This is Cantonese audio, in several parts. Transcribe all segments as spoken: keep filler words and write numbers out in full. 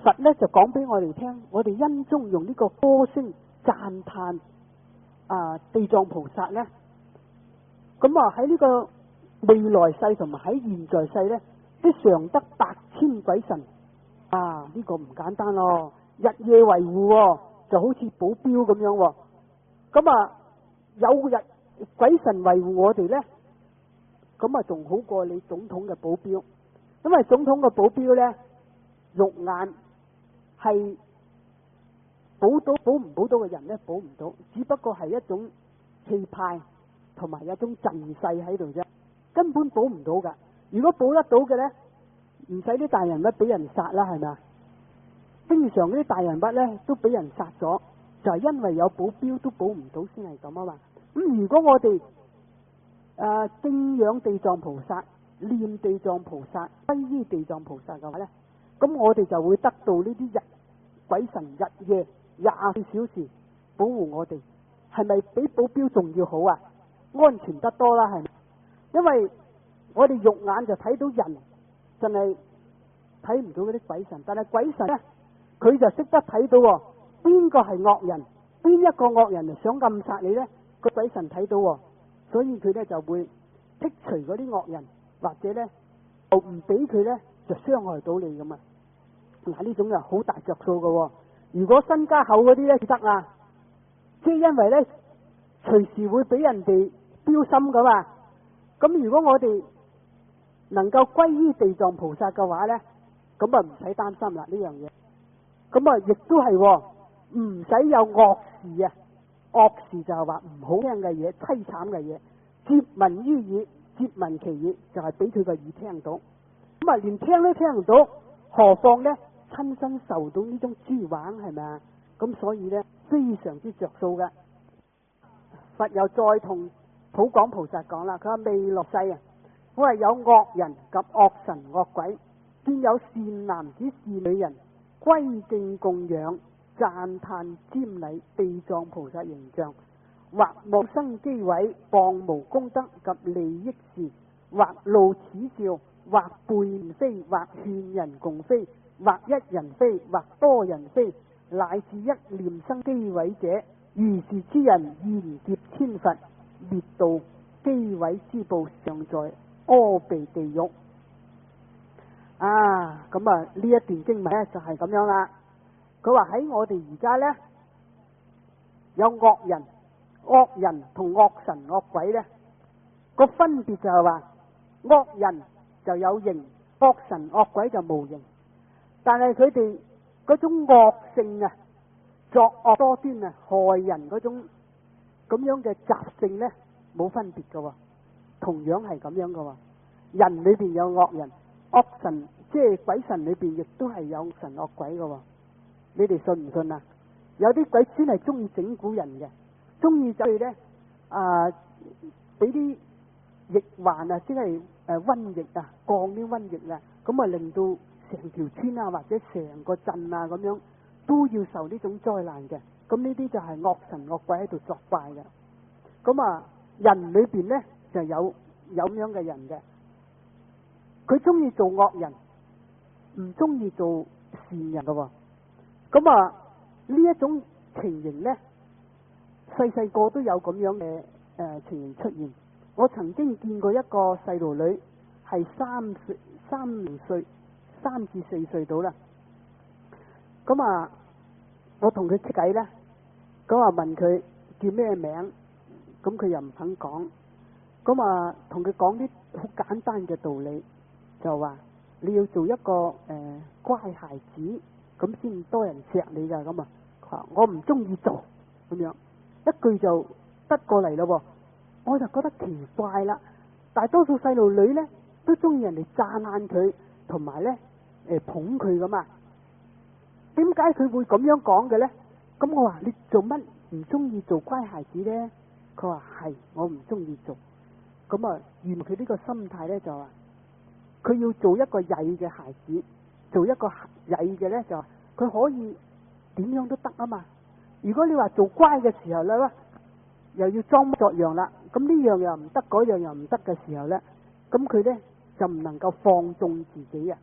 佛咧就講俾我哋聽，我哋因中用呢個歌聲讚嘆啊地藏菩薩咧，咁啊喺呢個未來世同埋喺現在世咧，都常得百千鬼神啊！呢、這個唔簡單咯，日夜維護、哦，就好似保鏢咁樣、哦。咁啊有日鬼神維護我哋咧，咁啊仲好過你總統嘅保鏢，因為總統嘅保鏢咧肉眼係保到保唔保到嘅人咧保唔到，只不過係一種氣派同埋一種陣勢喺度啫，根本保唔到噶。如果保得到嘅咧，唔使啲大人物俾人殺啦，係咪啊？經常嗰啲大人物咧都俾人殺咗，就係、是、因為有保鏢都保唔到先係咁啊嘛。咁如果我哋誒敬仰地藏菩薩、念地藏菩薩、皈依地藏菩薩嘅話咧，咁我哋就會得到呢啲日鬼神日夜廿四小時保護我哋，係咪比保鏢仲要好啊？安全得多啦，係咪？因為我哋肉眼就睇到人，真係睇唔到嗰啲鬼神，但係鬼神咧，佢就識得睇到邊個係惡人，邊一個惡人想暗殺你咧，個鬼神睇到，所以佢咧就會剔除嗰啲惡人，或者咧就唔俾佢咧就傷害到你咁啊。嗱，呢種就好大着數噶。如果身家厚嗰啲咧就得啊，即係因為咧隨時會俾人哋標心噶嘛。咁如果我哋能夠歸依地藏菩薩嘅話咧，咁啊唔使擔心啦呢樣嘢。咁啊亦都係唔使有惡事啊，惡事就係話唔好聽嘅嘢、淒慘嘅嘢，接聞於耳，接聞其耳，就係俾佢個耳聽到。咁啊連聽都聽唔到，何況咧親身受到呢種珠橫，係咪啊？咁所以咧非常之着數嘅。佛又再同普廣菩薩講啦，佢話未來世啊，我係有惡人及惡神惡鬼，見有善男子善女人歸敬供養讚歎瞻禮地藏菩薩形象，或莫生機毀謗無功德及利益事，或露齒笑，或背面飛，或勸人共飛，或一人飛，或多人飛，乃至一念生機毀者，如是之人現劫千佛，滅度機毀之報，尚在阿鼻地獄。啊，咁啊呢一段經文咧就係咁樣啦。佢話喺我哋而家咧有惡人、惡人同惡神惡鬼咧個分別就係話，惡人就有形，惡神惡鬼就無形。但係佢哋嗰種惡性啊，作惡多端啊，害人嗰種咁樣嘅習性咧冇分別噶，同樣係咁樣噶。人裏邊有惡人、惡神，即係鬼神裏邊亦都係有神惡鬼噶。你哋信唔信啊？有啲鬼專係中意整蠱人嘅，中意走去咧啊，俾啲疫患啊，即係誒瘟疫啊，降啲瘟疫啊，咁啊令到成條村啊或者成個鎮啊咁樣都要受呢種災難嘅。咁呢啲就係惡神惡鬼喺度作怪嘅。咁啊，人裏邊咧就有有咁樣嘅人嘅，佢中意做惡人，唔中意做善人噶。咁啊呢一種情形咧，細細個都有咁樣嘅誒、呃、情形出現。我曾經見過一個細路女，係三歲、三零歲、三至四歲到啦。咁啊，我同佢傾偈咧，咁啊問佢叫咩名，咁佢又唔肯講。咁啊同佢講啲好簡單嘅道理，就話你要做一個誒、呃、乖孩子，咁先多人錫你噶。咁啊，佢話我唔中意做咁樣，一句就得過嚟咯。我就覺得奇怪啦。大多數細路女咧都中意人哋讚歎佢，同埋咧誒捧佢噶嘛。點解佢會咁樣講嘅咧？咁我話你做乜唔中意做乖孩子咧？佢話係我唔中意做。咁啊，原來佢呢個心態咧就話，佢要做一個曳嘅孩子，做一個曳嘅咧就話佢可以點樣都得啊嘛。如果你話做乖嘅時候咧，又要裝模作樣啦，咁呢樣又唔得，嗰樣又唔得嘅時候咧，咁佢咧就唔能夠放縱自己啊。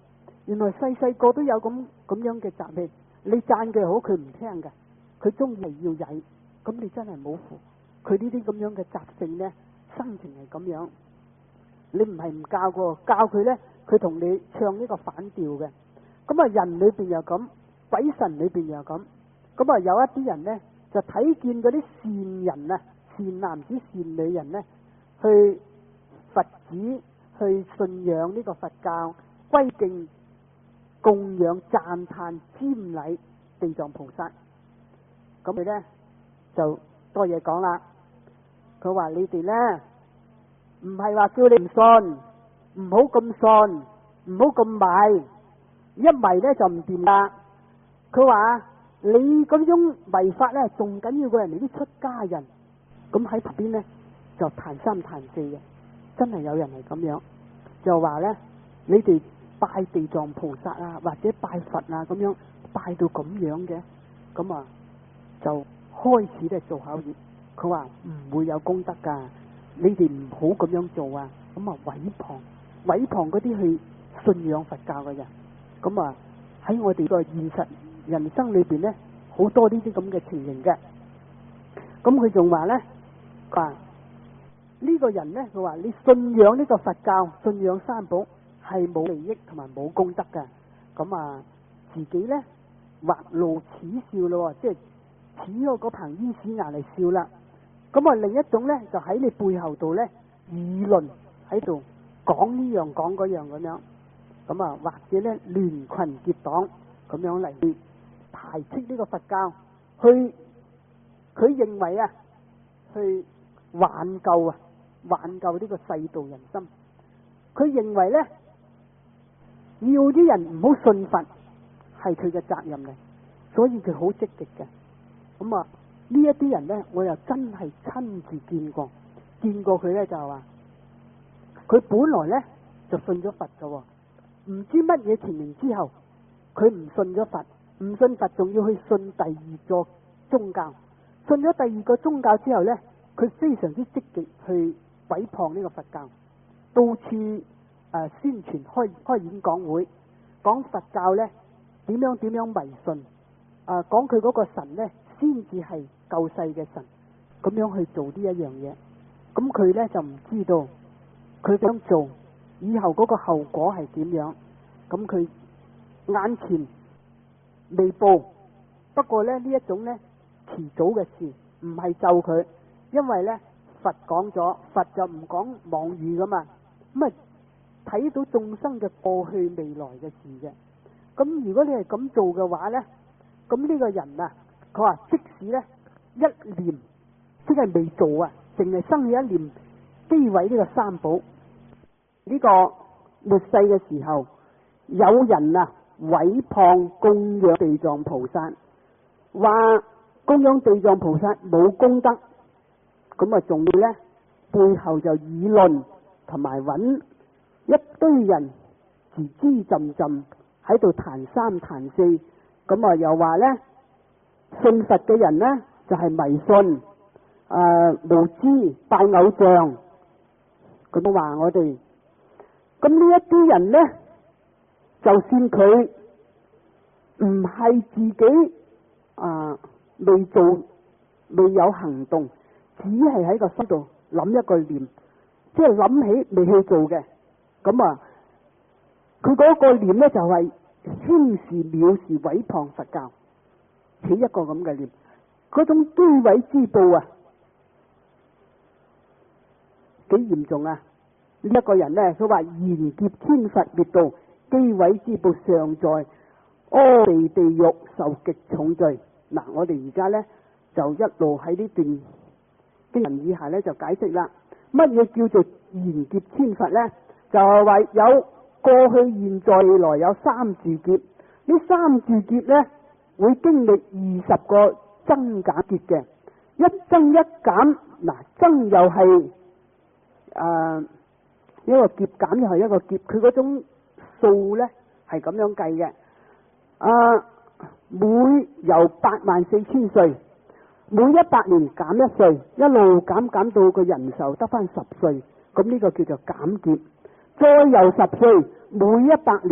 原來細細個都有咁咁樣嘅習氣。你讚佢好，佢唔聽嘅，佢中意係要曳，咁你真係冇符。佢呢啲咁樣嘅習性呢，生情係咁樣。你唔係唔教過，教佢呢，佢同你唱呢個反調嘅。咁啊，人裏邊又咁，鬼神裏邊又咁。咁啊，有一啲人呢，就睇見嗰啲善人啊，善男子善女人呢，去佛寺去信仰呢個佛教，歸敬供養讚歎瞻禮地藏菩薩。咁佢呢，就多嘢講啦。佢話你哋呢，唔係話叫你唔信，唔好咁信，唔好咁迷，一迷呢就唔掂啦。佢話你嗰種迷法呢，仲緊要過人哋啲出家人。咁喺旁邊呢，就彈三彈四嘅，真係有人係咁樣，就話呢，你哋拜地藏菩薩啊，或者拜佛啊，咁樣拜到咁樣嘅，咁啊就開始咧做考驗。佢話唔會有功德噶，你哋唔好咁樣做啊！咁啊毀謗毀謗嗰啲去信仰佛教嘅人。咁啊喺我哋個現實人生裏邊呢，好多呢啲咁嘅情形嘅。咁佢仲話呢，話呢個人呢，佢話你信仰呢個佛教，信仰三寶係冇利益同埋冇功德嘅。咁啊自己呢，畫露恥笑咯，即係似我嗰棚煙屎牙嚟笑啦。咁啊，另一種咧就喺你背後度咧議論喺度講呢樣講嗰樣咁樣。咁啊，或者咧聯群結黨咁樣嚟去排斥呢個佛教，去佢認為啊，去挽救啊，挽救呢個世道人心。佢認為咧，要啲人唔好信佛係佢嘅責任嚟，所以佢好積極嘅。咁啊，呢一啲人呢，我又真係親自見過，見過佢呢，就係話，佢本來呢就信咗佛噶，唔知乜嘢情形之後，佢唔信咗佛，唔信佛仲要去信第二個宗教，信咗第二個宗教之後呢，佢非常之積極去毀謗呢個佛教，到處誒、呃、宣傳開開演講會，講佛教呢點樣點樣迷信，啊講佢嗰個神呢先至係救世嘅神，咁樣去做呢一樣嘢。咁佢呢就唔知道佢咁樣做以後嗰個後果係點樣。咁佢眼前未報，不過呢呢一種呢遲早嘅事，唔係咒佢，因為呢佛講咗，佛就唔講妄語噶嘛，咁啊睇到眾生嘅過去未來嘅事嘅。咁如果你係咁做嘅話呢，咁呢個人啊，佢話即使呢一念即係未做啊，淨係生起一念詆毀呢個三寶。呢個末世嘅時候，有人啊毀謗供養地藏菩薩，話供養地藏菩薩冇功德，咁啊仲要呢背後就議論同埋揾一堆人吱吱浸浸喺度彈三彈四，咁啊又話呢信佛嘅人呢就係、是、迷信，誒、呃、無知拜偶像，咁話我哋。咁呢一啲人呢，就算佢唔係自己啊、呃、未做未有行動，只係喺個心度諗一個念，即係諗起未去做嘅，咁啊佢嗰個念呢，就係、是、輕視藐視毀謗佛教，起一個咁嘅念，嗰種詆毀之報啊，幾嚴重啊！呢、這、一個人呢，佢話賢劫天佛滅道，詆毀之報尚在阿鼻地獄受極重罪。嗱，我哋而家呢，就一路喺呢段經文以下呢，就解釋啦。乜嘢叫做賢劫天佛呢？就係、是、話有過去、現在、未來有三住劫。呢三住劫呢，會經歷二十個增減劫嘅，一增一減。嗱，增又係誒。呃一個劫減又係一個劫，佢嗰種數呢係咁樣計嘅。啊，每由八萬四千歲，每一百年減一歲，一路減減到個人壽得翻十歲，咁呢個叫做減劫。再由十歲，每一百年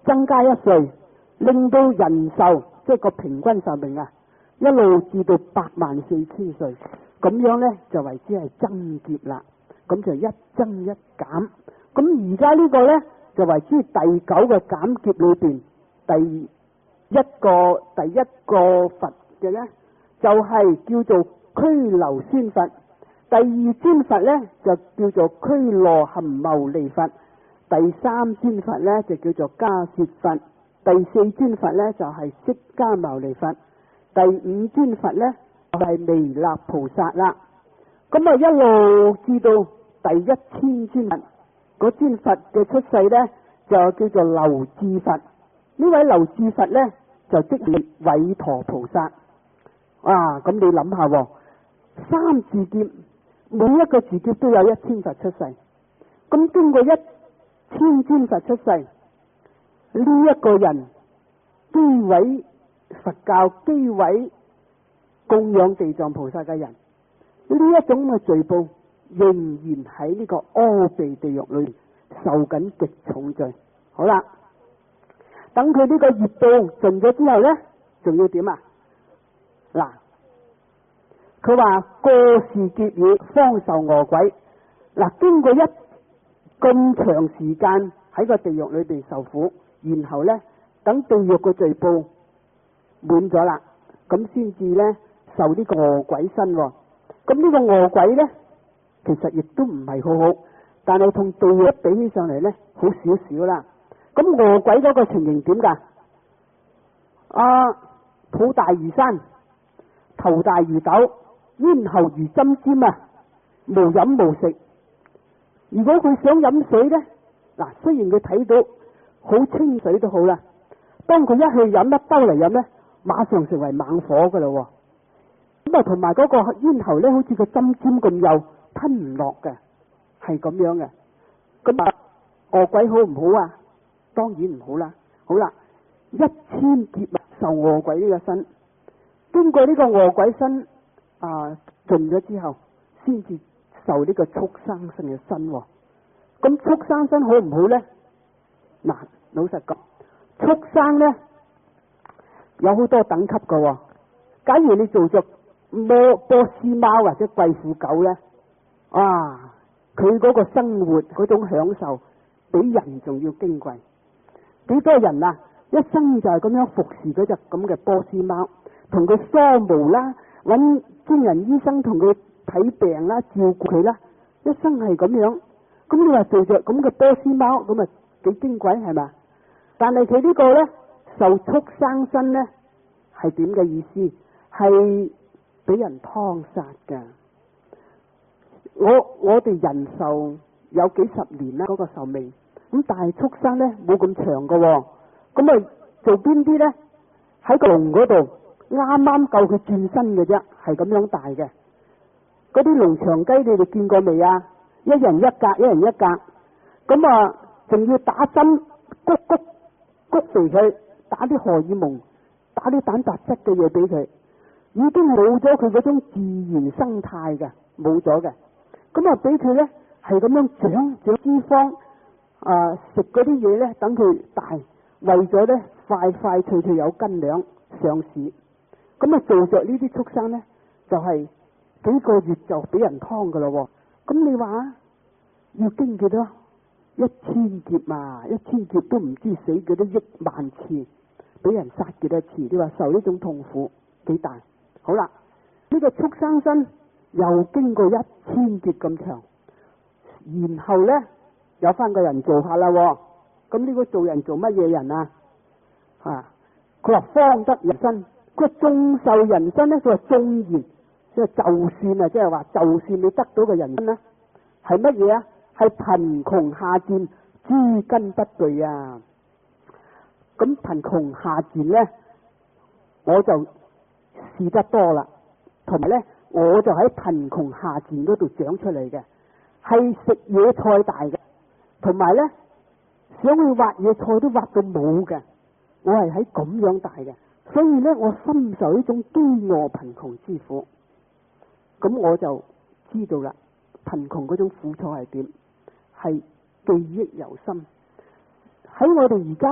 增加一歲，令到人壽即係個平均壽命啊，一路至到八萬四千歲，咁樣呢，就為之係增劫啦。咁就一增一減。咁而家呢個呢，就為之第九個減劫裏邊第一個第一個佛嘅呢，就係、是、叫做拘留孫佛。第二尊佛呢，就叫做拘羅含牟尼佛。第三尊佛呢，就叫做迦葉佛。第四尊佛呢，就係釋迦牟尼佛。第五尊佛呢，就係彌勒菩薩啦。咁啊一路至到第一千尊佛，嗰尊佛嘅出世呢，就叫做樓至佛。呢位樓至佛呢，就即係韋馱菩薩。啊，咁你諗下喎，三字劫每一個字劫都有一千佛出世，咁經過一千尊佛出世，呢一個人詆毀佛教、詆毀供養地藏菩薩嘅人，呢一種嘅罪報仍然喺呢個阿鼻地獄裏受緊極重罪。好啦，等佢呢個業報盡咗之後呢，仲要點啊？嗱，佢話過時劫已，方受餓鬼。嗱，經過一咁長時間喺個地獄裏邊受苦，然後呢，等地獄個罪報滿咗啦，咁先至呢受呢個餓鬼身。咁呢個餓鬼呢，其實亦都唔係好好，但係同地獄比起上嚟呢，好少少啦。咁餓鬼嗰個情形點噶？啊，肚大如山，頭大如斗，咽喉如針尖啊，無飲無食。如果佢想飲水呢，嗱，雖然佢睇到好清水都好啦，當佢一去飲一兜嚟飲呢，馬上成為猛火噶啦。咁啊，同埋嗰個咽喉呢，好似個針尖咁幼，吞唔落嘅，係咁樣嘅。咁啊，餓鬼好唔好啊？當然唔好啦。好啦，一千劫受餓鬼呢個身，經過呢個餓鬼身啊盡咗之後，先至受呢個畜生身嘅身。咁畜生身好唔好呢？嗱，老實講，畜生呢有好多等級噶。假如你做咗波波斯貓或者貴婦狗呢，啊，佢嗰個生活嗰種享受比人仲要矜貴。幾多人啊，一生就係咁樣服侍嗰隻咁嘅波斯貓，同佢梳毛啦，揾專人醫生同佢睇病啦，照顧佢啦，一生係咁樣。咁你話做着咁嘅波斯貓，咁啊幾矜貴係嘛？但係佢呢個呢，受畜生身呢，係點嘅意思？係俾人劏殺噶。我我哋人壽有幾十年啦，嗰個壽命。咁但係畜生呢，冇咁長噶。咁啊做邊啲呢？喺個籠嗰度啱啱夠佢轉身嘅啫，係咁樣大嘅。嗰啲農場雞你哋見過未啊？一人一格，一人一格。咁啊仲要打針，谷谷谷肥佢，打啲荷爾蒙，打啲蛋白質嘅嘢俾佢，已經冇咗佢嗰種自然生態嘅，冇咗嘅。咁啊俾佢呢，係咁樣長長脂肪。啊！食嗰啲嘢呢，等佢大，為咗呢快快脆脆有斤兩上市。咁啊，做着呢啲畜生呢，就係、是、幾個月就俾人劏噶咯。咁你話要經幾多？一千劫嘛，一千劫都唔知死幾多億萬次，俾人殺幾多次？你話受呢種痛苦幾大？好啦，呢、這個畜生身又經過一千劫咁長，然後呢。有翻個人做下啦。咁呢個做人做乜嘢人啊？啊，佢話方得人身，佢話眾受人身呢，佢話縱然，即係就算啊，即係話就算你得到個人身呢，係乜嘢啊？係貧窮下賤，諸根不具啊！咁貧窮下賤呢，我就試得多啦，同埋呢，我就喺貧窮下賤嗰度長出嚟嘅，係食野菜大嘅。同埋呢，想去挖野菜都挖到冇嘅，我係喺咁樣大嘅，所以呢，我深受呢種飢餓貧窮之苦。咁我就知道啦，貧窮嗰種苦楚係點，係記憶猶深。喺我哋而家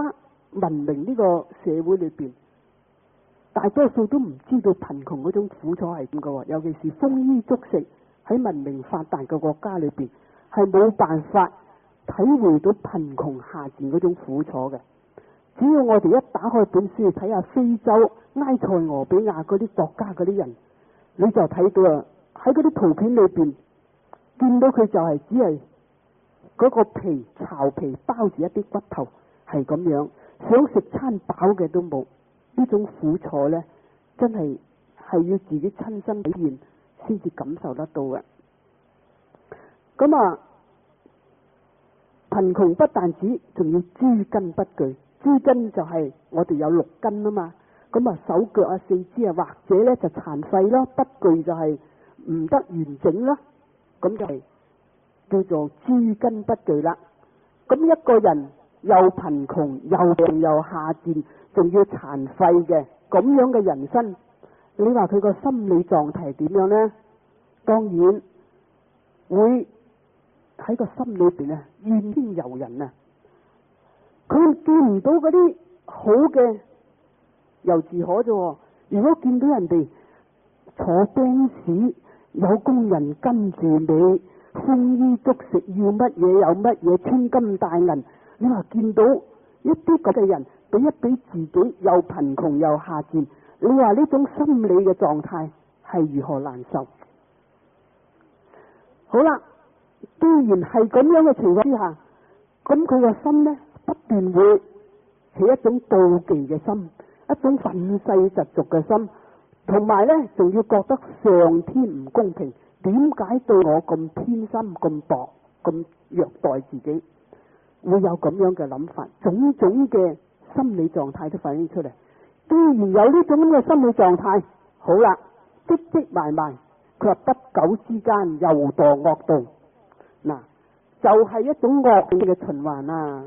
文明呢個社會裏邊，大多數都唔知道貧窮嗰種苦楚係點嘅，尤其是豐衣足食喺文明發達嘅國家裏邊，係冇辦法體會到貧窮下賤嗰種苦楚嘅。只要我哋一打開本書睇下非洲埃塞俄比亞嗰啲國家嗰啲人，你就睇到啊，喺嗰啲圖片裏邊見到佢就係只係嗰個皮巢皮包住一啲骨頭，係咁樣，想食餐飽嘅都冇。呢種苦楚呢，真係係要自己親身體驗先至感受得到嘅。咁啊，貧窮不但止，仲要諸根不具。諸根就係我哋有六根啊嘛。咁啊，手腳啊、四肢啊，或者呢就殘廢咯，不具就係唔得完整啦。咁就係叫做諸根不具啦。咁一個人又貧窮又病又下賤，仲要殘廢嘅咁樣嘅人生，你話佢個心理狀態點樣呢？當然會喺個心裏邊啊怨天尤人啊！佢見唔到嗰啲好嘅由自可啫。如果見到人哋坐巴士有工人跟住你，豐衣足食，要乜嘢有乜嘢，穿金戴銀，你話見到一啲咁嘅人比一比自己又貧窮又下賤，你話呢種心理嘅狀態係如何難受？好啦，既然係咁樣嘅情況之下，咁佢個心呢，不斷會起一種妒忌嘅心，一種憤世嫉俗嘅心，同埋呢仲要覺得上天唔公平，點解對我咁偏心、咁薄、咁虐待自己？會有咁樣嘅諗法，種種嘅心理狀態都反映出嚟。既然有呢種咁嘅心理狀態，好啦，積積埋埋，佢話不久之間又墮惡道。嗱，就係、是、一種惡性嘅循環啊！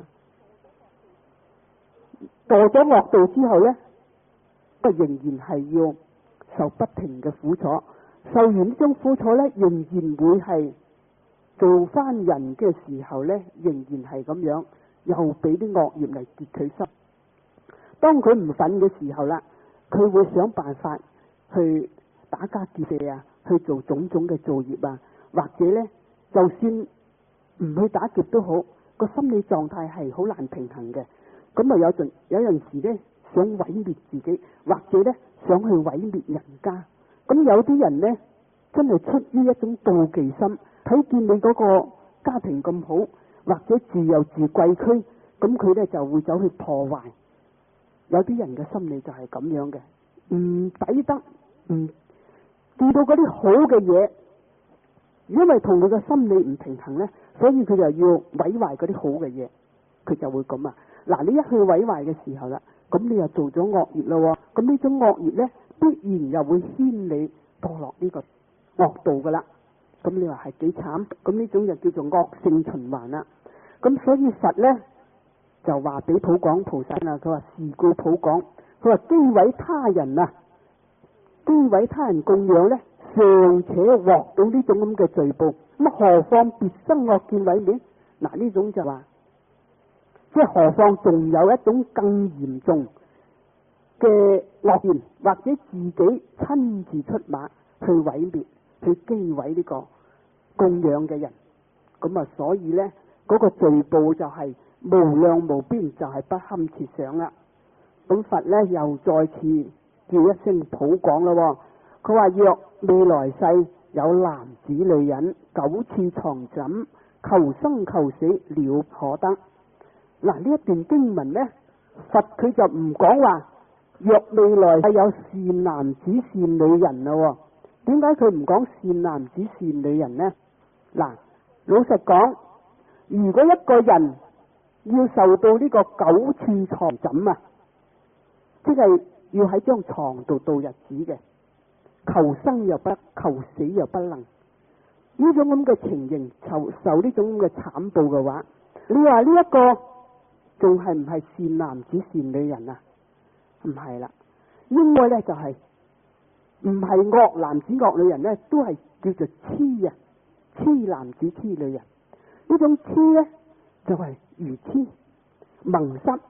墮咗惡道之後呢，都仍然係要受不停嘅苦楚。受完呢種苦楚呢，仍然會係做翻人嘅時候呢，仍然係咁樣，又俾啲惡業嚟結佢心。當佢唔忿嘅時候啦，佢會想辦法去打家劫舍啊，去做種種嘅造業啊，或者呢，就算唔去打劫都好，個心理狀態係好難平衡嘅。咁啊，有陣有陣時呢，想毀滅自己，或者呢，想去毀滅人家。咁有啲人呢，真係出於一種妒忌心，睇見你嗰個家庭咁好，或者住又住貴區，咁佢呢就會走去破壞。有啲人嘅心理就係咁樣嘅，唔抵得，唔見到嗰啲好嘅嘢，因為同佢嘅心理唔平衡呢，所以佢就要毀壞嗰啲好嘅嘢，佢就會咁啊！嗱，你一去毀壞嘅時候啦，咁你又做咗惡業咯，咁呢種惡業呢，必然又會牽你墮落呢個惡道噶啦。咁你話係幾慘？咁呢種就叫做惡性循環啦。咁所以佛呢，就話俾普廣菩薩啦，佢話是故普廣，佢話詆毀他人啊，詆毀他人供養呢，尚且獲到呢種咁嘅罪報，咁何況別生惡見毀滅？嗱，呢種就話，即係何況仲有一種更嚴重嘅惡言，或者自己親自出馬去毀滅、去詆毀呢個供養嘅人。咁啊，所以呢，嗰、那個罪報就係無量無邊，就係不堪設想啦。咁佛呢，又再次叫一聲普廣咯。佢話若未來世有男子女人九次床枕，求生求死了可得。嗱，呢一段經文呢，佛佢就唔講話若未來世有善男子善女人啦。點解佢唔講善男子善女人呢？嗱，老實講，如果一個人要受到呢個九次床枕啊，即係要喺張床度度日子嘅，求生又不求死又不能，呢種咁嘅情形，受受呢種咁嘅慘報嘅話，你話呢一個仲係唔係善男子善女人啊？唔係啦，應該呢就係唔係惡男子惡女人呢，都係叫做痴啊，痴男子痴女人。呢種痴呢，就係、是、愚痴、蒙失、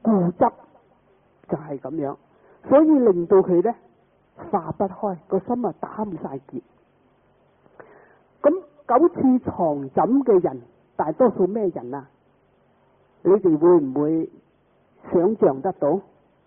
固執，就係咁樣，所以令到佢咧化不開，個心啊打唔晒結。咁九次床枕嘅人，大多數咩人啊？你哋會唔會想象得到？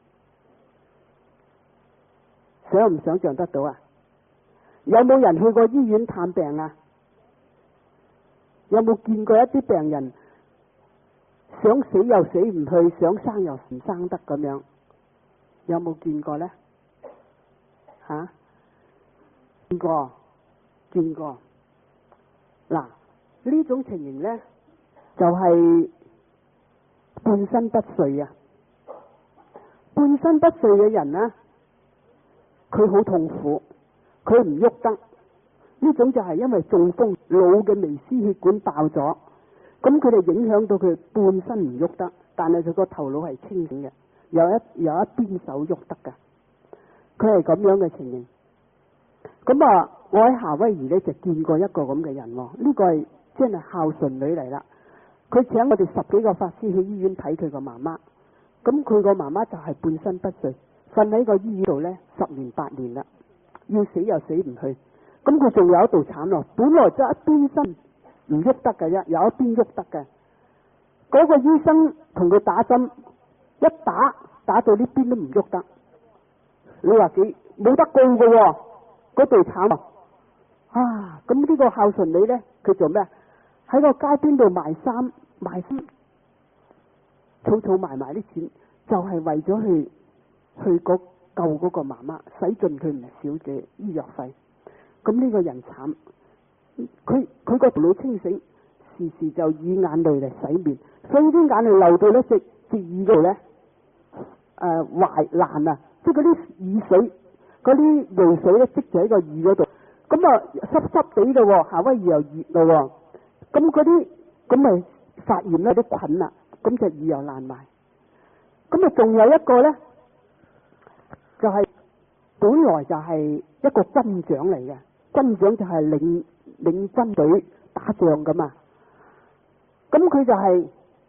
想唔想象得到啊？有冇人去過醫院探病啊？有冇見過一啲病人想死又死唔去，想生又唔生得咁樣？有冇見過呢？吓、啊？見過，見過。嗱，呢種情形呢，就係、是、半身不遂啊！半身不遂嘅人呢，佢好痛苦，佢唔喐得。呢種就係因為中風，腦嘅微絲血管爆咗，咁佢哋影響到佢半身唔喐得，但係佢個頭腦係清醒嘅，有一有一邊手喐得㗎。佢係咁樣嘅情形。咁啊，我喺夏威夷咧就見過一個咁嘅人，呢、這個係真係孝順女嚟啦。佢請我哋十幾個法師去醫院睇佢個媽媽，咁佢個媽媽就係半身不遂，瞓喺個醫院度咧十年八年啦，要死又死唔去。咁佢仲有一度慘咯，本來就一邊身唔喐得嘅啫，有一邊喐得嘅。嗰、那個醫生同佢打針，一打打到呢邊都唔喐得。你話幾冇得告嘅喎？嗰度慘啊！啊，咁呢個孝順女咧，佢做咩？喺個街邊度賣衫，賣衫，儲儲埋埋啲錢，就係、是、為咗去去救嗰個媽媽，使盡佢唔少嘅醫藥費。咁呢個人慘，佢佢個頭腦清醒，時時就以眼淚嚟洗面，所以啲眼淚流到咧隻隻耳度咧，誒壞爛啊！即係嗰啲耳水，嗰啲淚水咧積住喺個耳嗰度，咁啊濕濕地嘅喎，夏威夷又熱咯，咁嗰啲咁咪發現咧啲菌啦，咁隻耳又爛埋。咁啊仲有一個咧，就係、是、本來就係一個軍長嚟嘅。軍長就係領領軍隊打仗噶嘛，咁佢就係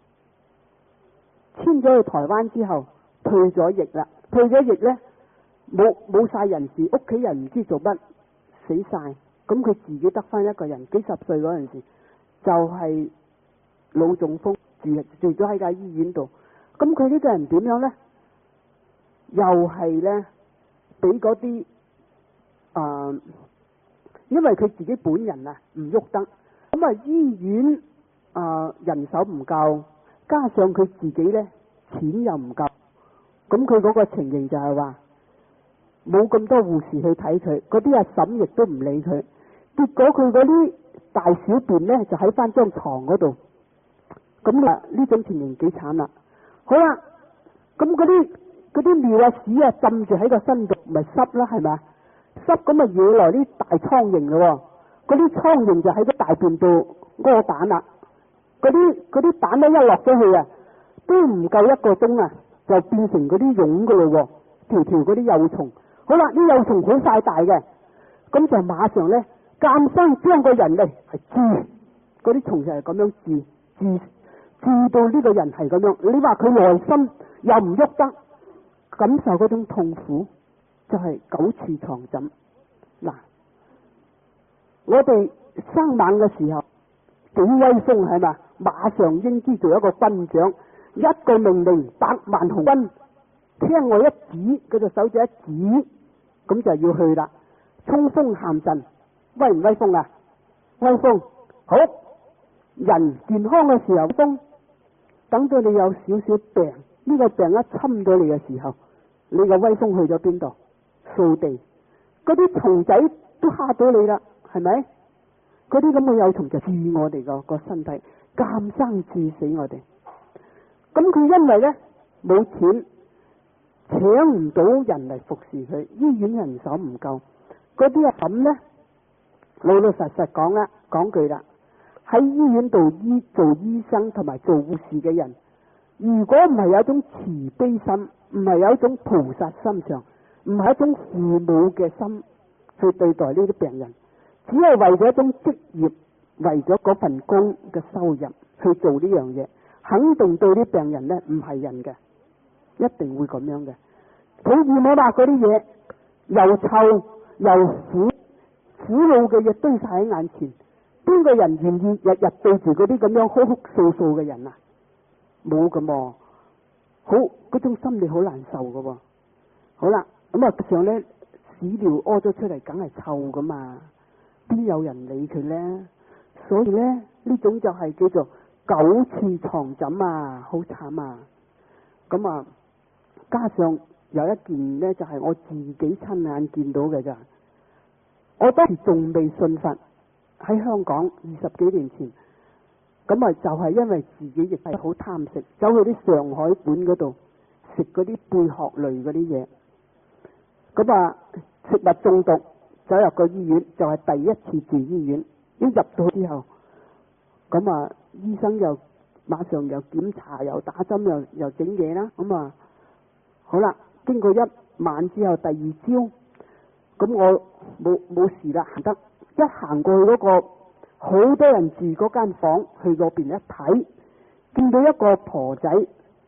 遷咗去台灣之後退咗役啦，退咗役咧冇冇晒人事，屋企人唔知做乜死晒，咁佢自己得翻一個人，幾十歲嗰陣時就係、是、腦中風住住咗喺間醫院度，咁佢呢個人點樣咧？又係咧俾嗰啲啊。因為佢自己本人啊唔喐得，咁啊醫院啊、呃、人手唔夠，加上佢自己咧錢又唔夠，咁佢嗰個情形就係話冇咁多護士去睇佢，嗰啲阿嬸亦都唔理佢，結果佢嗰啲大小便咧就喺翻張床嗰度，咁啊呢種情形幾慘啦。好啦，咁嗰啲嗰啲尿啊屎啊浸住喺個身度，咪濕啦係咪？濕咁啊惹來啲大蒼蠅咯，嗰啲蒼蠅就喺個大便度屙蛋啦，嗰啲嗰啲蛋咧一落咗去啊，都唔夠一個鐘啊，就變成嗰啲蛹噶咯，條條嗰啲幼蟲。好啦，啲幼蟲好晒大嘅，咁就馬上咧監生將個人咧係治，嗰啲蟲就係咁樣治治治到呢個人係咁樣。你話佢內心又唔喐得，感受嗰種痛苦。就係九次床枕。嗱，我哋生猛嘅時候幾威風係嘛？馬上應知做一個軍長，一個命令百萬雄軍聽我一指，佢隻手指一指，咁就要去啦。衝鋒陷陣，威唔威風啊？威風。好，人健康嘅時候風，等到你有少少病，呢、這個病一侵到你嘅時候，你個威風去咗邊度？掃地，嗰啲蟲仔都嚇到你啦，係咪？嗰啲咁嘅幼蟲就治我哋個個身體，監生治死我哋。咁佢因為咧冇錢，請唔到人嚟服侍佢，醫院人手唔夠，嗰啲阿嬸咧老老實實講啦，講句啦，喺醫院度醫做醫生同埋做護士嘅人，如果唔係有一種慈悲心，唔係有一種菩薩心腸，唔係一種父母嘅心去對待呢啲病人，只係為咗一種職業，為咗嗰份工嘅收入去做呢樣嘢，肯定對啲病人呢唔係人嘅， 一定會咁樣嘅。佢二摸白嗰啲嘢，又臭又苦苦惱嘅嘢堆晒喺眼前，邊個人願意日日對住嗰啲咁樣哭哭訴訴嘅人啊？冇噶喎，好嗰種心理好難受噶喎。好啦，咁啊上咧屎尿屙咗出嚟，梗係臭噶嘛，邊有人理佢咧？所以咧呢種就係叫做狗刺床枕啊，好慘啊！咁啊，加上有一件呢，就係、是、我自己親眼見到嘅咋。我當時仲未信佛，喺香港二十幾年前，咁啊就係因為自己亦係好貪食，走去啲上海館嗰度食嗰啲貝殼類嗰啲嘢，咁啊食物中毒，走入個醫院，就係、是、第一次住醫院。一入到之後，咁啊醫生又馬上又檢查又打針又又整嘢啦，咁啊好啦，經過一晚之後，第二朝咁我冇冇事啦，行得一行過去嗰個好多人住嗰間房，去嗰邊一睇，見到一個婆仔，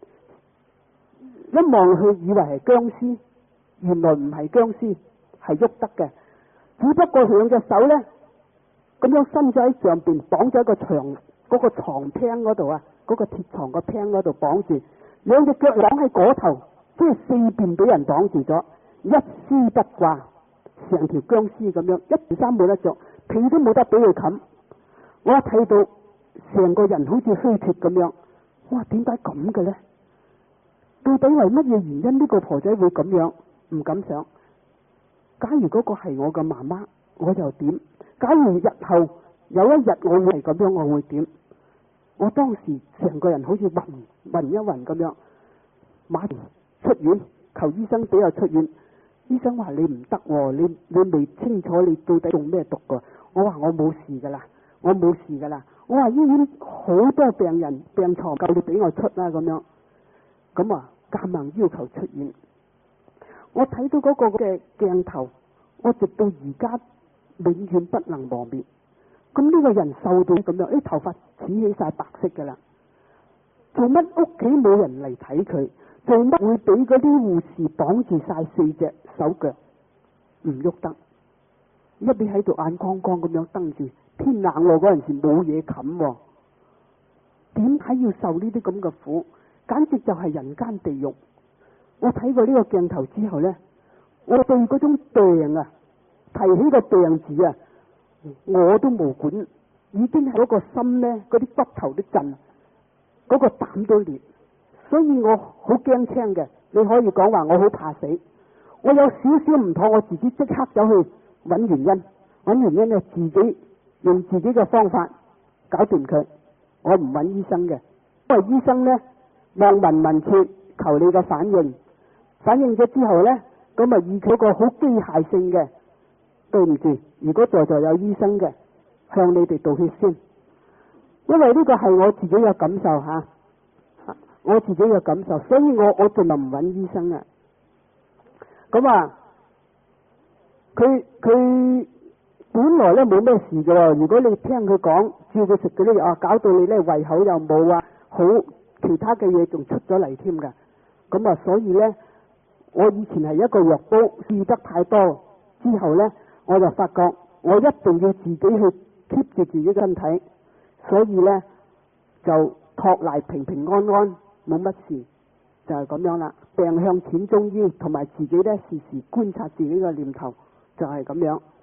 一望去以為係僵屍，原來唔係僵屍，係喐得嘅，只不過佢兩隻手呢，咁樣伸咗喺上邊，綁咗一個牆嗰個床廳嗰度啊，嗰個鐵床個廳嗰度綁住，兩隻腳綁喺嗰頭，即係四邊俾人綁住咗，一絲不掛，成條僵屍咁樣，一件衫冇得着，被都冇得俾佢冚。我一睇到成個人好似虛脫咁樣，哇！點解咁嘅呢？到底為乜嘢原因呢個婆仔會咁樣？唔敢想。假如嗰個係我嘅媽媽，我又點？假如日後有一日我會係咁樣，我會點？我當時成個人好似暈暈一暈咁樣，馬上出院求醫生俾我出院。醫生話你唔得，你你未清楚你到底中咩毒噶？我話我冇事噶啦，我冇事噶啦。我話醫院好多病人病床夠你俾我出啦咁樣。咁啊，夾硬要求出院。我睇到嗰個嘅鏡頭，我直到而家永遠不能磨滅。咁呢個人瘦到咁樣，啲頭髮似起晒白色噶啦。做乜屋企冇人嚟睇佢？做乜會俾嗰啲護士綁住晒四隻手腳唔喐得？一邊喺度眼光光咁樣瞪住，天冷喎，嗰陣時冇嘢冚，點解要受呢啲咁嘅苦？簡直就係人間地獄。我睇過呢個鏡頭之後呢，我對嗰種病啊，提起個病字啊，我都冇管，已經係嗰個心呢，嗰啲骨頭都震，嗰個膽都裂，所以我好驚青嘅。你可以講話我好怕死，我有少少唔妥，我自己即刻走去揾原因，揾原因呢，自己用自己嘅方法搞掂佢。我唔揾醫生嘅，因為醫生呢，望聞問切，求你嘅反應，反應咗之後呢，咁啊以佢個好機械性嘅，對唔住，如果在座有醫生嘅，向你哋道歉先，因為呢個係我自己嘅感受吓，我自己嘅感受，所以我我盡量唔揾醫生啊。咁啊，佢佢本來咧冇咩事嘅，如果你聽佢講，照佢食嗰啲藥啊，搞到你咧胃口又冇啊，好其他嘅嘢仲出咗嚟添噶。咁啊，所以咧，我以前係一個藥煲，試得太多之後咧，我就發覺我一定要自己去 keep 住自己嘅身體，所以咧就託賴平平安安，冇乜事，就係咁樣啦。病向淺中醫，同埋自己咧時時觀察自己嘅念頭，就係咁樣。